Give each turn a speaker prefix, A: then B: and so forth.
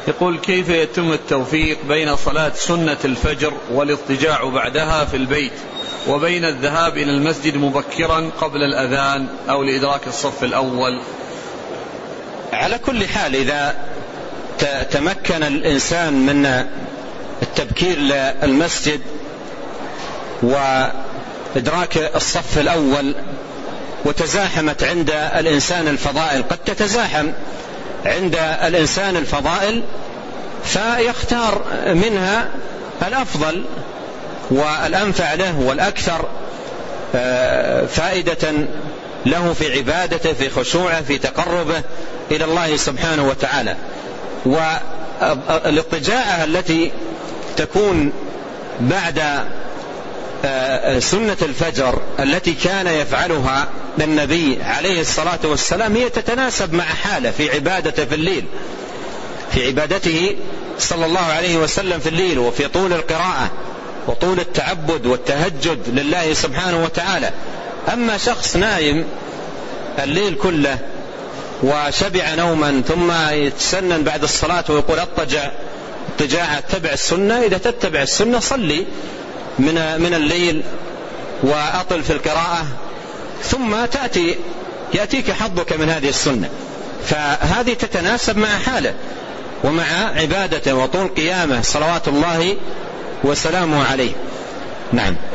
A: يقول: كيف يتم التوفيق بين صلاة سنة الفجر والاضطجاع بعدها في البيت وبين الذهاب إلى المسجد مبكرا قبل الأذان أو لإدراك الصف الأول؟
B: على كل حال إذا تمكن الإنسان من التبكير للمسجد وإدراك الصف الأول وتزاحمت عند الإنسان الفضائل، قد تتزاحم عند الإنسان الفضائل، فيختار منها الأفضل والأنفع له والأكثر فائدة له في عبادته، في خشوعه، في تقربه إلى الله سبحانه وتعالى. والاضطجاعة التي تكون بعد سنة الفجر التي كان يفعلها النبي عليه الصلاة والسلام هي تتناسب مع حاله في عبادته في الليل، في عبادته صلى الله عليه وسلم في الليل، وفي طول القراءة وطول التعبد والتهجد لله سبحانه وتعالى. أما شخص نايم الليل كله وشبع نوما ثم يتسنن بعد الصلاة ويقول اضطجاع اتبع السنة، إذا تتبع السنة صلي من الليل وأطل في القراءة ثم يأتيك حظك من هذه السنة، فهذه تتناسب مع حاله ومع عبادته وطول قيامه صلوات الله وسلامه عليه. نعم.